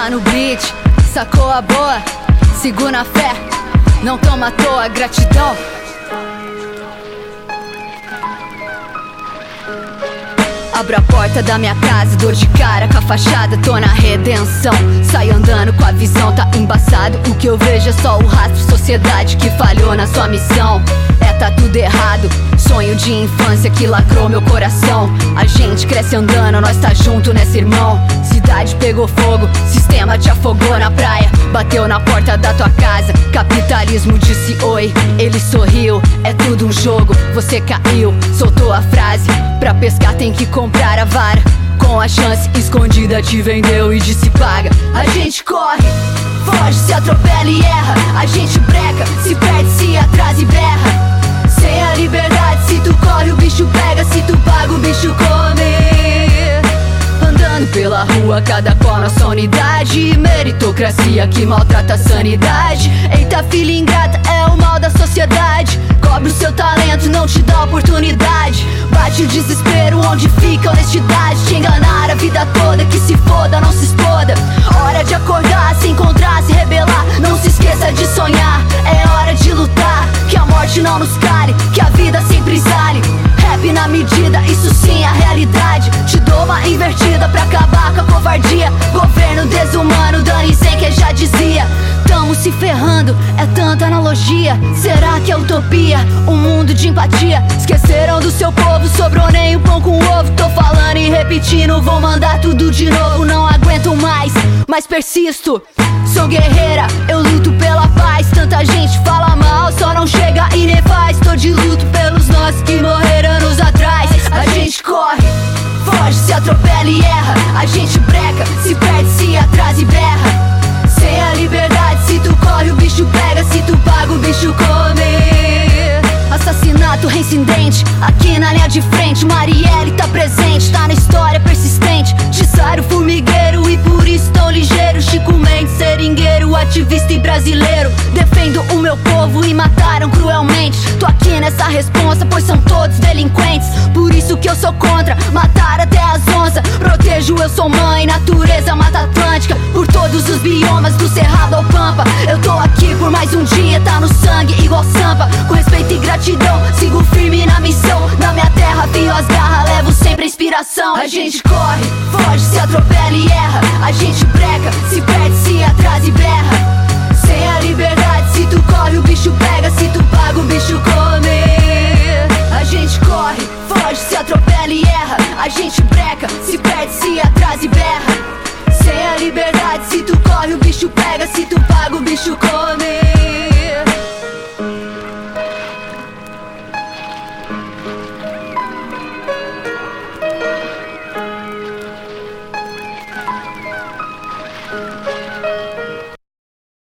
tá no beat, sacou a boa, sigo na fé, não toma à toa, gratidão. Abro a porta da minha casa, dor de cara com a fachada, tô na redenção. Saio andando com a visão, tá embaçado. O que eu vejo é só o rastro, sociedade que falhou na sua missão. Tá tudo errado, sonho de infância que lacrou meu coração. A gente cresce andando, nós tá junto nessa, irmão. Cidade pegou fogo, sistema te afogou na praia. Bateu na porta da tua casa, capitalismo disse oi. Ele sorriu, é tudo um jogo, você caiu. Soltou a frase, pra pescar tem que comprar a vara. Com a chance escondida te vendeu e disse paga. A gente corre, foge, se atropela e erra. A gente breca, se perde, se atrasa e berra. Sem a liberdade, se tu corre o bicho pega, se tu paga o bicho come. Andando pela rua, cada qual nossa unidade. Meritocracia que maltrata a sanidade. Eita filha ingrata, é o mal da sociedade. Cobre o seu talento, não te dá oportunidade. Bate o desespero, onde fica a honestidade. Te enganar a vida toda, que se foda, não se exploda. Hora de acordar, se encontrar, se rebelar. Não se esqueça de sonhar, é hora de lutar. Que a morte não nos cale, que a vida sempre exale. Rap na medida, isso sim é a realidade. Te dou uma invertida pra acabar com a covardia. Governo desumano, dane-se quem já dizia. Tamo se ferrando, é tanta analogia. Será que é utopia? Um mundo de empatia. Esqueceram do seu povo, sobrou nem um pão com ovo. Tô falando e repetindo, vou mandar tudo de novo. Não aguento mais, mas persisto. Sou guerreira, eu luto pela paz. Tanta gente fala mal, só não chega e nem faz. Tô de luto pelos nossos que morreram anos atrás. A gente corre, foge, se atropela e erra. A gente breca, se perde, se atrasa e berra. Sem a liberdade, se tu corre o bicho pega, se tu paga o bicho come. Assassinato reincidente, aqui na linha de frente. Marielle tá presente, tá na história persistente. Tissário formigueiro e por isso tão ligeiro. Chico Mendes, seringueiro, ativista e brasileiro. Defendo o meu povo e mataram cruelmente. Tô aqui nessa responsa, pois são todos delinquentes. Por isso que eu sou contra, matar até as onças. Protejo, eu sou mãe, natureza, Mata Atlântica. Por todos os biomas, do cerrado ao pampa. Eu tô aqui por mais um dia, tá no sangue igual Sampa. Com respeito e gratidão, sigo firme na missão. Na minha terra, fio as garras, levo sempre a inspiração. A gente corre, foge, se atropela e erra. A gente breca, se perde, se atrasa e berra. Sem a liberdade, se tu corre o bicho pega, se tu paga o bicho come. A gente corre, foge, se atropela e erra. A gente breca, se perde, se atrasa e berra. Sem a liberdade, se tu corre o bicho pega, se tu paga o bicho come.